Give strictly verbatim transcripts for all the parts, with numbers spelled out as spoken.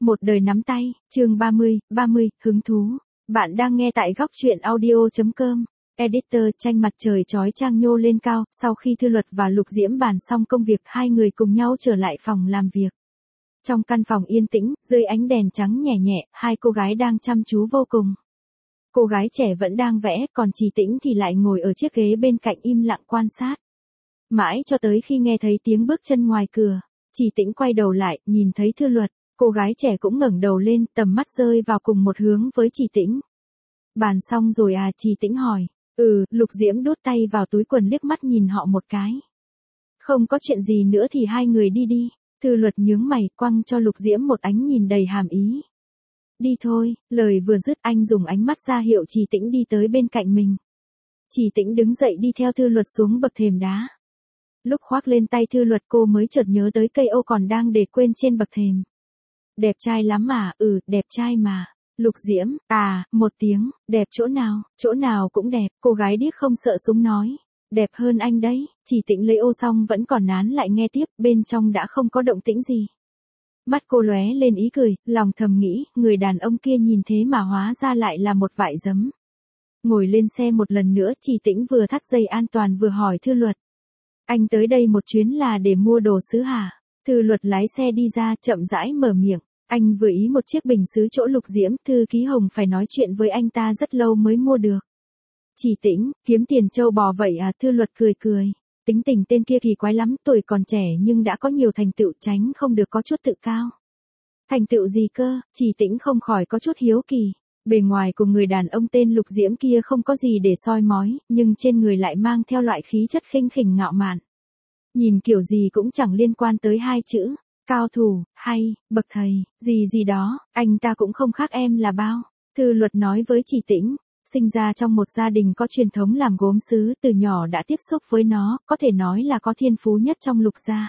Một đời nắm tay, chương ba mươi, ba mươi, hứng thú. Bạn đang nghe tại góc truyện audio chấm com. Editor tranh mặt trời chói chang nhô lên cao, sau khi Thư Luật và Lục Diễm bàn xong công việc, hai người cùng nhau trở lại phòng làm việc. Trong căn phòng yên tĩnh, dưới ánh đèn trắng nhẹ nhẹ, hai cô gái đang chăm chú vô cùng. Cô gái trẻ vẫn đang vẽ, còn Trì Tĩnh thì lại ngồi ở chiếc ghế bên cạnh im lặng quan sát. Mãi cho tới khi nghe thấy tiếng bước chân ngoài cửa, Trì Tĩnh quay đầu lại, nhìn thấy Thư Luật. Cô gái trẻ cũng ngẩng đầu lên, tầm mắt rơi vào cùng một hướng với Trì Tĩnh. Bàn xong rồi à? Trì Tĩnh hỏi. Ừ, Lục Diễm đút tay vào túi quần liếc mắt nhìn họ một cái. Không có chuyện gì nữa thì hai người đi đi. Thư Luật nhướng mày, quăng cho Lục Diễm một ánh nhìn đầy hàm ý. Đi thôi, lời vừa dứt anh dùng ánh mắt ra hiệu Trì Tĩnh đi tới bên cạnh mình. Trì Tĩnh đứng dậy đi theo Thư Luật xuống bậc thềm đá. Lúc khoác lên tay Thư Luật cô mới chợt nhớ tới cây ô còn đang để quên trên bậc thềm. Đẹp trai lắm mà, ừ, đẹp trai mà. Lục Diễm, à, một tiếng, đẹp chỗ nào, chỗ nào cũng đẹp, cô gái điếc không sợ súng nói. Đẹp hơn anh đấy. Trì Tĩnh lấy ô xong vẫn còn nán lại nghe tiếp, bên trong đã không có động tĩnh gì. Mắt cô lóe lên ý cười, lòng thầm nghĩ, người đàn ông kia nhìn thế mà hóa ra lại là một vại giấm. Ngồi lên xe một lần nữa, Trì Tĩnh vừa thắt dây an toàn vừa hỏi Thư Luật. Anh tới đây một chuyến là để mua đồ sứ hả? Thư Luật lái xe đi ra, chậm rãi mở miệng. Anh vừa ý một chiếc bình sứ chỗ Lục Diễm, thư ký Hồng phải nói chuyện với anh ta rất lâu mới mua được. Trì Tĩnh, kiếm tiền trâu bò vậy à? Thư Luật cười cười. Tính tình tên kia kỳ quái lắm, tuổi còn trẻ nhưng đã có nhiều thành tựu, tránh không được có chút tự cao. Thành tựu gì cơ? Trì Tĩnh không khỏi có chút hiếu kỳ. Bề ngoài của người đàn ông tên Lục Diễm kia không có gì để soi mói, nhưng trên người lại mang theo loại khí chất khinh khỉnh ngạo mạn. Nhìn kiểu gì cũng chẳng liên quan tới hai chữ, cao thủ, hay, bậc thầy, gì gì đó, anh ta cũng không khác em là bao. Thư Luật nói với Trì Tĩnh, sinh ra trong một gia đình có truyền thống làm gốm sứ, từ nhỏ đã tiếp xúc với nó, có thể nói là có thiên phú nhất trong Lục gia.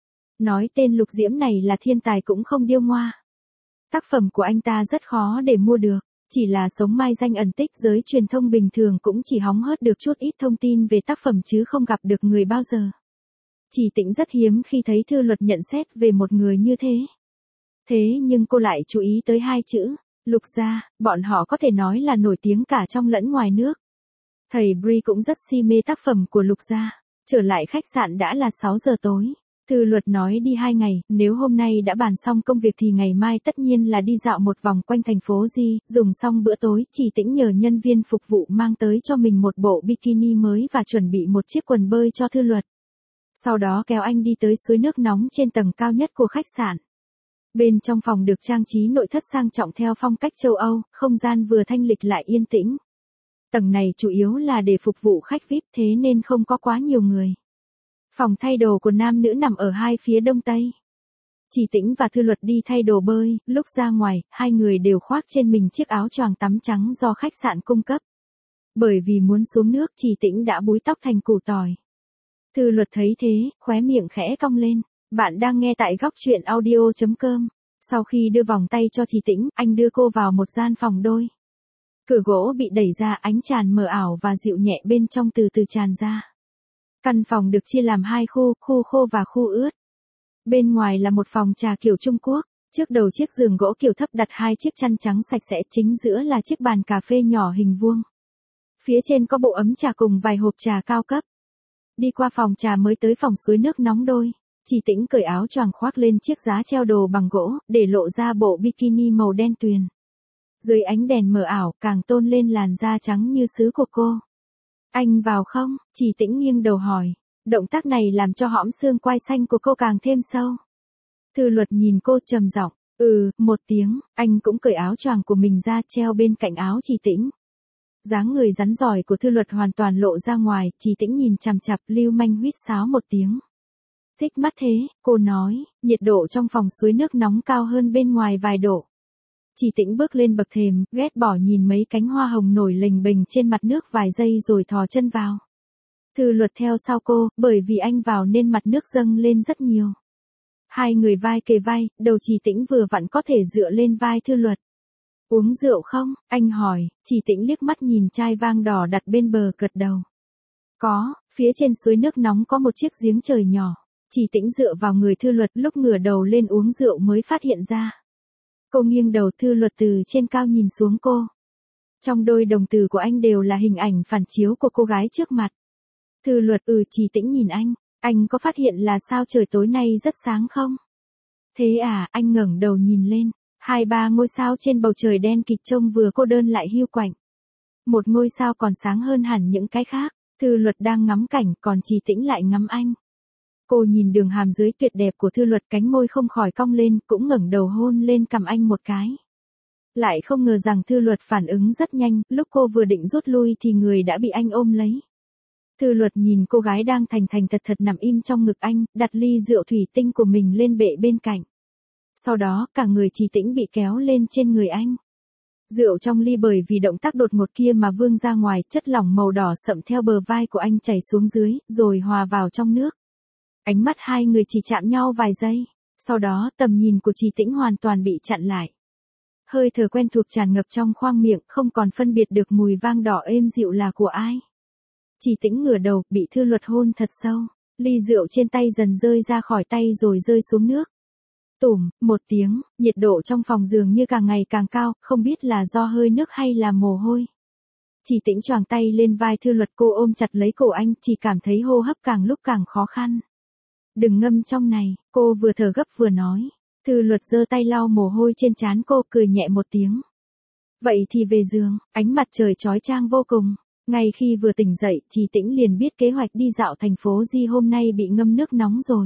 Nói tên Lục Diễm này là thiên tài cũng không điêu ngoa. Tác phẩm của anh ta rất khó để mua được, chỉ là sống mai danh ẩn tích, giới truyền thông bình thường cũng chỉ hóng hớt được chút ít thông tin về tác phẩm chứ không gặp được người bao giờ. Trì Tĩnh rất hiếm khi thấy Thư Luật nhận xét về một người như thế. Thế nhưng cô lại chú ý tới hai chữ, Lục gia, bọn họ có thể nói là nổi tiếng cả trong lẫn ngoài nước. Thầy Bree cũng rất si mê tác phẩm của Lục gia. Trở lại khách sạn đã là sáu giờ tối. Thư Luật nói đi hai ngày, nếu hôm nay đã bàn xong công việc thì ngày mai tất nhiên là đi dạo một vòng quanh thành phố Di, dùng xong bữa tối, Trì Tĩnh nhờ nhân viên phục vụ mang tới cho mình một bộ bikini mới và chuẩn bị một chiếc quần bơi cho Thư Luật. Sau đó kéo anh đi tới suối nước nóng trên tầng cao nhất của khách sạn. Bên trong phòng được trang trí nội thất sang trọng theo phong cách châu Âu, không gian vừa thanh lịch lại yên tĩnh. Tầng này chủ yếu là để phục vụ khách vi ai pi, thế nên không có quá nhiều người. Phòng thay đồ của nam nữ nằm ở hai phía đông tây. Trì Tĩnh và Thư Luật đi thay đồ bơi, lúc ra ngoài, hai người đều khoác trên mình chiếc áo choàng tắm trắng do khách sạn cung cấp. Bởi vì muốn xuống nước, Trì Tĩnh đã búi tóc thành củ tỏi. Thư Luật thấy thế, khóe miệng khẽ cong lên. Bạn đang nghe tại góc truyện audio chấm com. Sau khi đưa vòng tay cho Trì Tĩnh, anh đưa cô vào một gian phòng đôi. Cửa gỗ bị đẩy ra, ánh tràn mờ ảo và dịu nhẹ bên trong từ từ tràn ra. Căn phòng được chia làm hai khu, khu khô và khu ướt. Bên ngoài là một phòng trà kiểu Trung Quốc. Trước đầu chiếc giường gỗ kiểu thấp đặt hai chiếc chăn trắng sạch sẽ, chính giữa là chiếc bàn cà phê nhỏ hình vuông. Phía trên có bộ ấm trà cùng vài hộp trà cao cấp. Đi qua phòng trà mới tới phòng suối nước nóng đôi. Trì Tĩnh cởi áo choàng khoác lên chiếc giá treo đồ bằng gỗ, để lộ ra bộ bikini màu đen tuyền. Dưới ánh đèn mờ ảo, càng tôn lên làn da trắng như sứ của cô. Anh vào không? Trì Tĩnh nghiêng đầu hỏi. Động tác này làm cho hõm xương quai xanh của cô càng thêm sâu. Thư Luật nhìn cô trầm giọng. Ừ, một tiếng. Anh cũng cởi áo choàng của mình ra treo bên cạnh áo Trì Tĩnh. Dáng người rắn giỏi của Thư Luật hoàn toàn lộ ra ngoài, Trì Tĩnh nhìn chằm chằm, lưu manh huýt sáo một tiếng. Thích mắt thế, cô nói, nhiệt độ trong phòng suối nước nóng cao hơn bên ngoài vài độ. Trì Tĩnh bước lên bậc thềm, ghét bỏ nhìn mấy cánh hoa hồng nổi lềnh bềnh trên mặt nước vài giây rồi thò chân vào. Thư Luật theo sau cô, bởi vì anh vào nên mặt nước dâng lên rất nhiều. Hai người vai kề vai, đầu Trì Tĩnh vừa vặn có thể dựa lên vai Thư Luật. Uống rượu không? Anh hỏi. Trì Tĩnh liếc mắt nhìn chai vang đỏ đặt bên bờ, gật đầu. Có, phía trên suối nước nóng có một chiếc giếng trời nhỏ. Trì Tĩnh dựa vào người Thư Luật, lúc ngửa đầu lên uống rượu mới phát hiện ra. Cô nghiêng đầu, Thư Luật từ trên cao nhìn xuống cô. Trong đôi đồng tử của anh đều là hình ảnh phản chiếu của cô gái trước mặt. Thư Luật, ừ, Trì Tĩnh nhìn anh, anh có phát hiện là sao trời tối nay rất sáng không? Thế à, anh ngẩng đầu nhìn lên, hai ba ngôi sao trên bầu trời đen kịt trông vừa cô đơn lại hiu quạnh. Một ngôi sao còn sáng hơn hẳn những cái khác. Thư Luật đang ngắm cảnh, còn Trì Tĩnh lại ngắm anh. Cô nhìn đường hàm dưới tuyệt đẹp của Thư Luật, cánh môi không khỏi cong lên, cũng ngẩng đầu hôn lên cằm anh một cái. Lại không ngờ rằng Thư Luật phản ứng rất nhanh, lúc cô vừa định rút lui thì người đã bị anh ôm lấy. Thư Luật nhìn cô gái đang thành thành thật thật nằm im trong ngực anh, đặt ly rượu thủy tinh của mình lên bệ bên cạnh. Sau đó, cả người Trì Tĩnh bị kéo lên trên người anh. Rượu trong ly bởi vì động tác đột ngột kia mà vương ra ngoài, chất lỏng màu đỏ sậm theo bờ vai của anh chảy xuống dưới, rồi hòa vào trong nước. Ánh mắt hai người chỉ chạm nhau vài giây, sau đó tầm nhìn của Trì Tĩnh hoàn toàn bị chặn lại. Hơi thở quen thuộc tràn ngập trong khoang miệng, không còn phân biệt được mùi vang đỏ êm dịu là của ai. Trì Tĩnh ngửa đầu, bị Thư Luật hôn thật sâu, ly rượu trên tay dần rơi ra khỏi tay rồi rơi xuống nước. Tủm, một tiếng, nhiệt độ trong phòng dường như càng ngày càng cao, không biết là do hơi nước hay là mồ hôi. Trì Tĩnh choàng tay lên vai Thư Luật, cô ôm chặt lấy cổ anh, chỉ cảm thấy hô hấp càng lúc càng khó khăn. Đừng ngâm trong này, cô vừa thở gấp vừa nói. Thư Luật giơ tay lau mồ hôi trên trán cô, cười nhẹ một tiếng. Vậy thì về giường, ánh mặt trời chói chang vô cùng. Ngay khi vừa tỉnh dậy, Trì Tĩnh liền biết kế hoạch đi dạo thành phố Di hôm nay bị ngâm nước nóng rồi.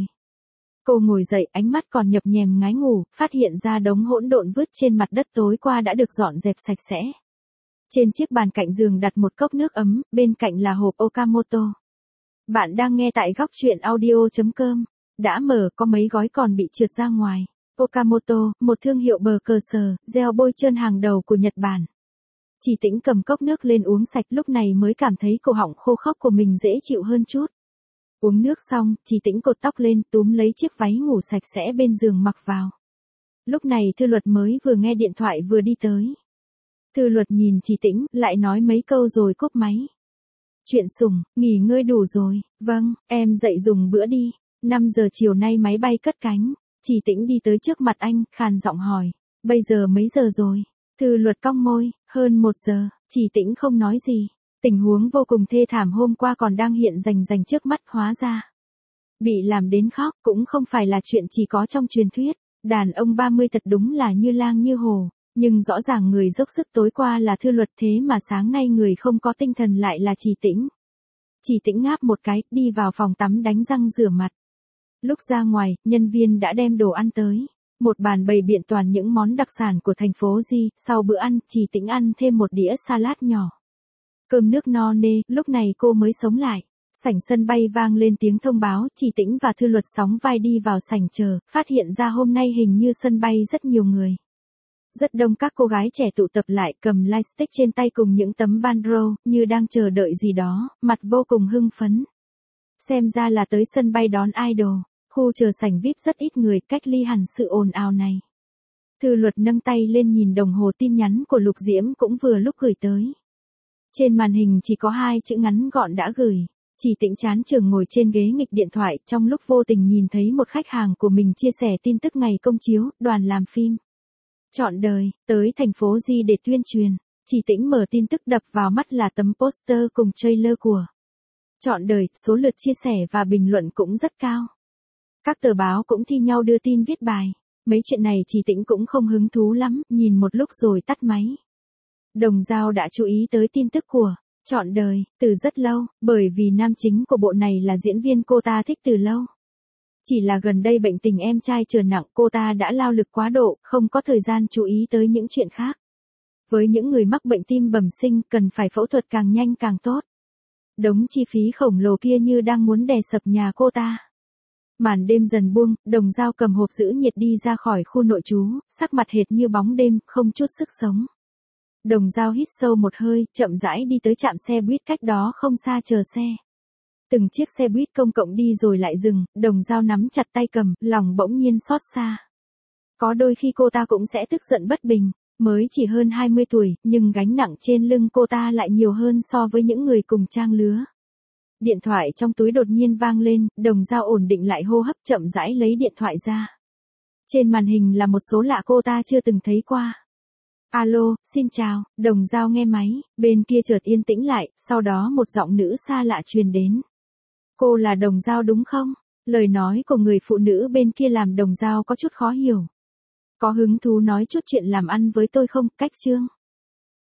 Cô ngồi dậy, ánh mắt còn nhập nhèm ngái ngủ, phát hiện ra đống hỗn độn vứt trên mặt đất tối qua đã được dọn dẹp sạch sẽ. Trên chiếc bàn cạnh giường đặt một cốc nước ấm, bên cạnh là hộp Okamoto. Bạn đang nghe tại góc truyện audio chấm com. Đã mở, có mấy gói còn bị trượt ra ngoài. Okamoto, một thương hiệu bờ cờ sờ, gel bôi trơn hàng đầu của Nhật Bản. Trì Tĩnh cầm cốc nước lên uống sạch, lúc này mới cảm thấy cổ họng khô khốc của mình dễ chịu hơn chút. Uống nước xong, Trì Tĩnh cột tóc lên, túm lấy chiếc váy ngủ sạch sẽ bên giường mặc vào. Lúc này Thư Luật mới vừa nghe điện thoại vừa đi tới. Thư Luật nhìn Trì Tĩnh, lại nói mấy câu rồi cúp máy. Chuyện sủng, nghỉ ngơi đủ rồi, vâng, em dậy dùng bữa đi, năm giờ chiều nay máy bay cất cánh. Trì Tĩnh đi tới trước mặt anh, khàn giọng hỏi, bây giờ mấy giờ rồi? Thư Luật cong môi, hơn một giờ, Trì Tĩnh không nói gì. Tình huống vô cùng thê thảm hôm qua còn đang hiện rành rành trước mắt, hóa ra bị làm đến khóc, cũng không phải là chuyện chỉ có trong truyền thuyết. Đàn ông ba mươi thật đúng là như lang như hổ, nhưng rõ ràng người dốc sức tối qua là Thư Luật, thế mà sáng nay người không có tinh thần lại là Trì Tĩnh. Trì Tĩnh ngáp một cái, đi vào phòng tắm đánh răng rửa mặt. Lúc ra ngoài, nhân viên đã đem đồ ăn tới. Một bàn bày biện toàn những món đặc sản của thành phố Di, sau bữa ăn, Trì Tĩnh ăn thêm một đĩa salad nhỏ. Cơm nước no nê, lúc này cô mới sống lại. Sảnh sân bay vang lên tiếng thông báo, Trì Tĩnh và Thư Luật sóng vai đi vào sảnh chờ, phát hiện ra hôm nay hình như sân bay rất nhiều người. Rất đông các cô gái trẻ tụ tập lại, cầm lightstick trên tay cùng những tấm bandro, như đang chờ đợi gì đó, mặt vô cùng hưng phấn. Xem ra là tới sân bay đón idol. Khu chờ sảnh vi ai pi rất ít người, cách ly hẳn sự ồn ào này. Thư Luật nâng tay lên nhìn đồng hồ tin nhắn của Lục Diễm cũng vừa lúc gửi tới. Trên màn hình chỉ có hai chữ ngắn gọn đã gửi. Trì Tĩnh chán chường ngồi trên ghế nghịch điện thoại, trong lúc vô tình nhìn thấy một khách hàng của mình chia sẻ tin tức ngày công chiếu, đoàn làm phim Trọn Đời, tới thành phố Di để tuyên truyền. Trì Tĩnh mở tin tức, đập vào mắt là tấm poster cùng trailer của Trọn Đời, số lượt chia sẻ và bình luận cũng rất cao. Các tờ báo cũng thi nhau đưa tin viết bài. Mấy chuyện này Trì Tĩnh cũng không hứng thú lắm, nhìn một lúc rồi tắt máy. Đồng Dao đã chú ý tới tin tức của Trọn Đời từ rất lâu, bởi vì nam chính của bộ này là diễn viên cô ta thích từ lâu. Chỉ là gần đây bệnh tình em trai trở nặng, cô ta đã lao lực quá độ, không có thời gian chú ý tới những chuyện khác. Với những người mắc bệnh tim bẩm sinh, cần phải phẫu thuật càng nhanh càng tốt. Đống chi phí khổng lồ kia như đang muốn đè sập nhà cô ta. Màn đêm dần buông, Đồng Dao cầm hộp giữ nhiệt đi ra khỏi khu nội trú, sắc mặt hệt như bóng đêm, không chút sức sống. Đồng Dao hít sâu một hơi, chậm rãi đi tới trạm xe buýt cách đó không xa chờ xe. Từng chiếc xe buýt công cộng đi rồi lại dừng, Đồng Dao nắm chặt tay cầm, lòng bỗng nhiên xót xa. Có đôi khi cô ta cũng sẽ tức giận bất bình, mới chỉ hơn hai mươi tuổi, nhưng gánh nặng trên lưng cô ta lại nhiều hơn so với những người cùng trang lứa. Điện thoại trong túi đột nhiên vang lên, Đồng Dao ổn định lại hô hấp, chậm rãi lấy điện thoại ra. Trên màn hình là một số lạ cô ta chưa từng thấy qua. Alo, xin chào, Đồng Dao nghe máy, bên kia chợt yên tĩnh lại, sau đó một giọng nữ xa lạ truyền đến. Cô là Đồng Dao đúng không? Lời nói của người phụ nữ bên kia làm Đồng Dao có chút khó hiểu. Có hứng thú nói chút chuyện làm ăn với tôi không, Cách Trương?